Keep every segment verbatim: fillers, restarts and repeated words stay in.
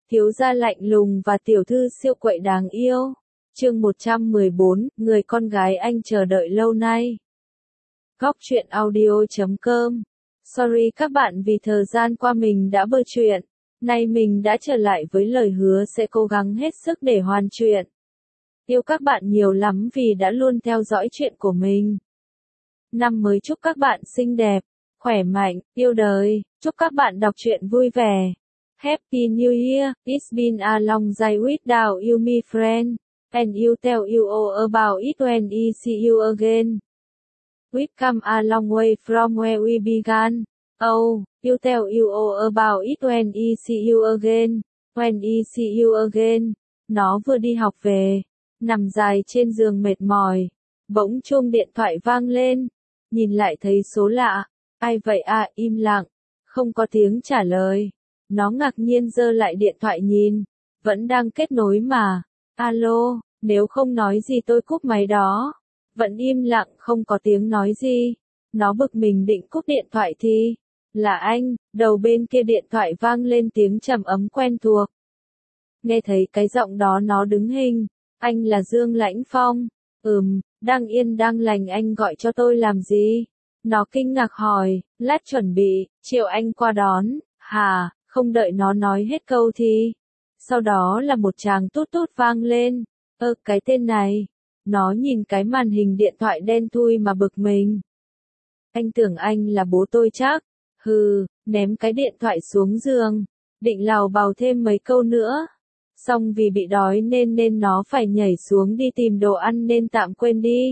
thiếu gia lạnh lùng và tiểu thư siêu quậy đáng yêu. Chương một trăm mười bốn, người con gái anh chờ đợi lâu nay. Góc truyện audio chấm com. Sorry các bạn vì thời gian qua mình đã bơ chuyện. Nay mình đã trở lại với lời hứa sẽ cố gắng hết sức để hoàn chuyện. Yêu các bạn nhiều lắm vì đã luôn theo dõi chuyện của mình. Năm mới chúc các bạn xinh đẹp, khỏe mạnh, yêu đời. Chúc các bạn đọc truyện vui vẻ. Happy New Year, it's been a long day without you my friend, and you tell you all about it when I see you again. We've come a long way from where we began. Oh, you tell you all about it when I see you again, when I see you again. Nó vừa đi học về, nằm dài trên giường mệt mỏi, bỗng chuông điện thoại vang lên, nhìn lại thấy số lạ, ai vậy à, im lặng, không có tiếng trả lời. Nó ngạc nhiên giơ lại điện thoại nhìn, vẫn đang kết nối mà. Alo, nếu không nói gì tôi cúp máy đó. Vẫn im lặng không có tiếng nói gì. Nó bực mình định cúp điện thoại thì, là anh, đầu bên kia điện thoại vang lên tiếng trầm ấm quen thuộc. Nghe thấy cái giọng đó nó đứng hình, anh là Dương Lãnh Phong. Ừm, đang yên đang lành anh gọi cho tôi làm gì? Nó kinh ngạc hỏi, lát chuẩn bị, chiều anh qua đón, hà. Không đợi nó nói hết câu thì, sau đó là một tràng tút tút vang lên. Ơ cái tên này, nó nhìn cái màn hình điện thoại đen thui mà bực mình. Anh tưởng anh là bố tôi chắc. Hừ, ném cái điện thoại xuống giường, định lào bào thêm mấy câu nữa. Xong vì bị đói nên nên nó phải nhảy xuống đi tìm đồ ăn nên tạm quên đi.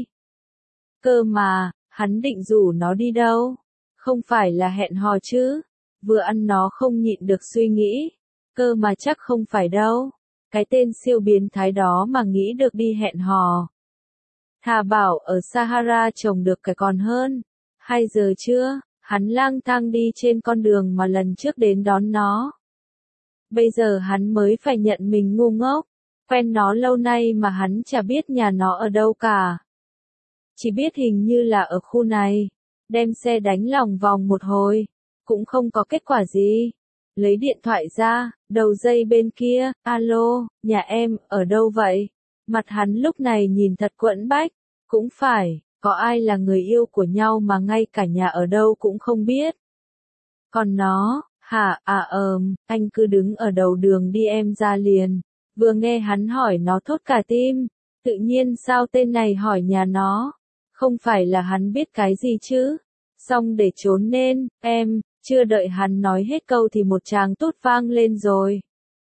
Cơ mà, hắn định rủ nó đi đâu? Không phải là hẹn hò chứ? Vừa ăn nó không nhịn được suy nghĩ, cơ mà chắc không phải đâu, cái tên siêu biến thái đó mà nghĩ được đi hẹn hò. Thà bảo ở Sahara trồng được cái còn hơn. Hai giờ trưa, hắn lang thang đi trên con đường mà lần trước đến đón nó. Bây giờ hắn mới phải nhận mình ngu ngốc, quen nó lâu nay mà hắn chả biết nhà nó ở đâu cả. Chỉ biết hình như là ở khu này, đem xe đánh lòng vòng một hồi. Cũng không có kết quả gì. Lấy điện thoại ra, đầu dây bên kia, alo, nhà em, ở đâu vậy? Mặt hắn lúc này nhìn thật quẫn bách. Cũng phải, có ai là người yêu của nhau mà ngay cả nhà ở đâu cũng không biết. Còn nó, hả, à ờm, anh cứ đứng ở đầu đường đi em ra liền. Vừa nghe hắn hỏi nó thốt cả tim. Tự nhiên sao tên này hỏi nhà nó? Không phải là hắn biết cái gì chứ? Xong để trốn nên, em. Chưa đợi hắn nói hết câu thì một tràng tút vang lên rồi.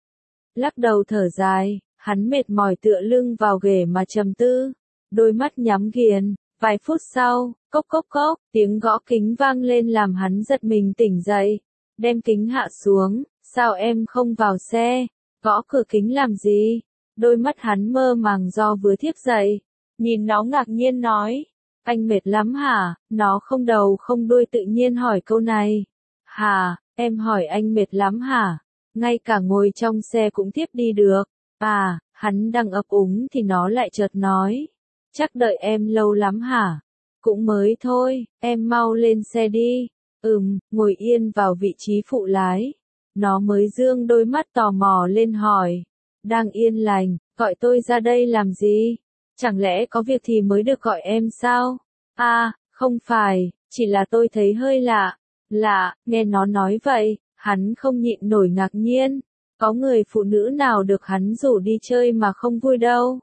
Lắc đầu thở dài, hắn mệt mỏi tựa lưng vào ghế mà trầm tư, đôi mắt nhắm nghiền. Vài phút sau, cốc cốc cốc, tiếng gõ kính vang lên làm hắn giật mình tỉnh dậy, đem kính hạ xuống, sao em không vào xe, gõ cửa kính làm gì? Đôi mắt hắn mơ màng do vừa thiếp dậy, nhìn nó ngạc nhiên nói, anh mệt lắm hả? Nó không đầu không đuôi tự nhiên hỏi câu này. Hà, em hỏi anh mệt lắm hả? Ngay cả ngồi trong xe cũng tiếp đi được. À, hắn đang ấp úng thì nó lại chợt nói. Chắc đợi em lâu lắm hả? Cũng mới thôi, em mau lên xe đi. Ừm, ngồi yên vào vị trí phụ lái. Nó mới dương đôi mắt tò mò lên hỏi. Đang yên lành, gọi tôi ra đây làm gì? Chẳng lẽ có việc thì mới được gọi em sao? À, không phải, chỉ là tôi thấy hơi lạ. Lạ, nghe nó nói vậy, hắn không nhịn nổi ngạc nhiên. Có người phụ nữ nào được hắn rủ đi chơi mà không vui đâu.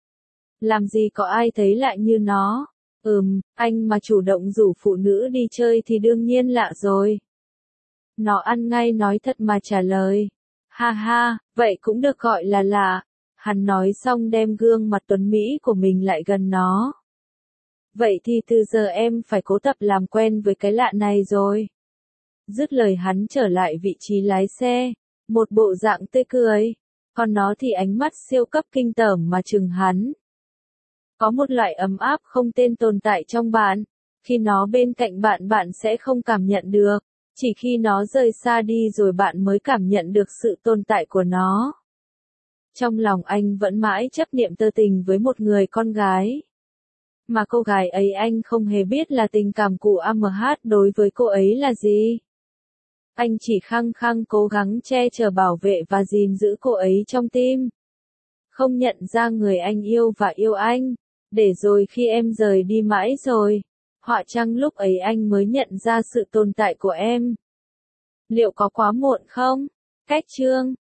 Làm gì có ai thấy lạ như nó. Ừm, anh mà chủ động rủ phụ nữ đi chơi thì đương nhiên lạ rồi. Nó ăn ngay nói thật mà trả lời. Ha ha, vậy cũng được gọi là lạ. Hắn nói xong đem gương mặt tuấn Mỹ của mình lại gần nó. Vậy thì từ giờ em phải cố tập làm quen với cái lạ này rồi. Dứt lời hắn trở lại vị trí lái xe, một bộ dạng tươi cười, còn nó thì ánh mắt siêu cấp kinh tởm mà chừng hắn. Có một loại ấm áp không tên tồn tại trong bạn, khi nó bên cạnh bạn bạn sẽ không cảm nhận được, chỉ khi nó rời xa đi rồi bạn mới cảm nhận được sự tồn tại của nó. Trong lòng anh vẫn mãi chấp niệm tơ tình với một người con gái. Mà cô gái ấy anh không hề biết là tình cảm của a em hát đối với cô ấy là gì. Anh chỉ khăng khăng cố gắng che chở bảo vệ và gìn giữ cô ấy trong tim. Không nhận ra người anh yêu và yêu anh. Để rồi khi em rời đi mãi rồi, họa chăng lúc ấy anh mới nhận ra sự tồn tại của em. Liệu có quá muộn không? Cách chương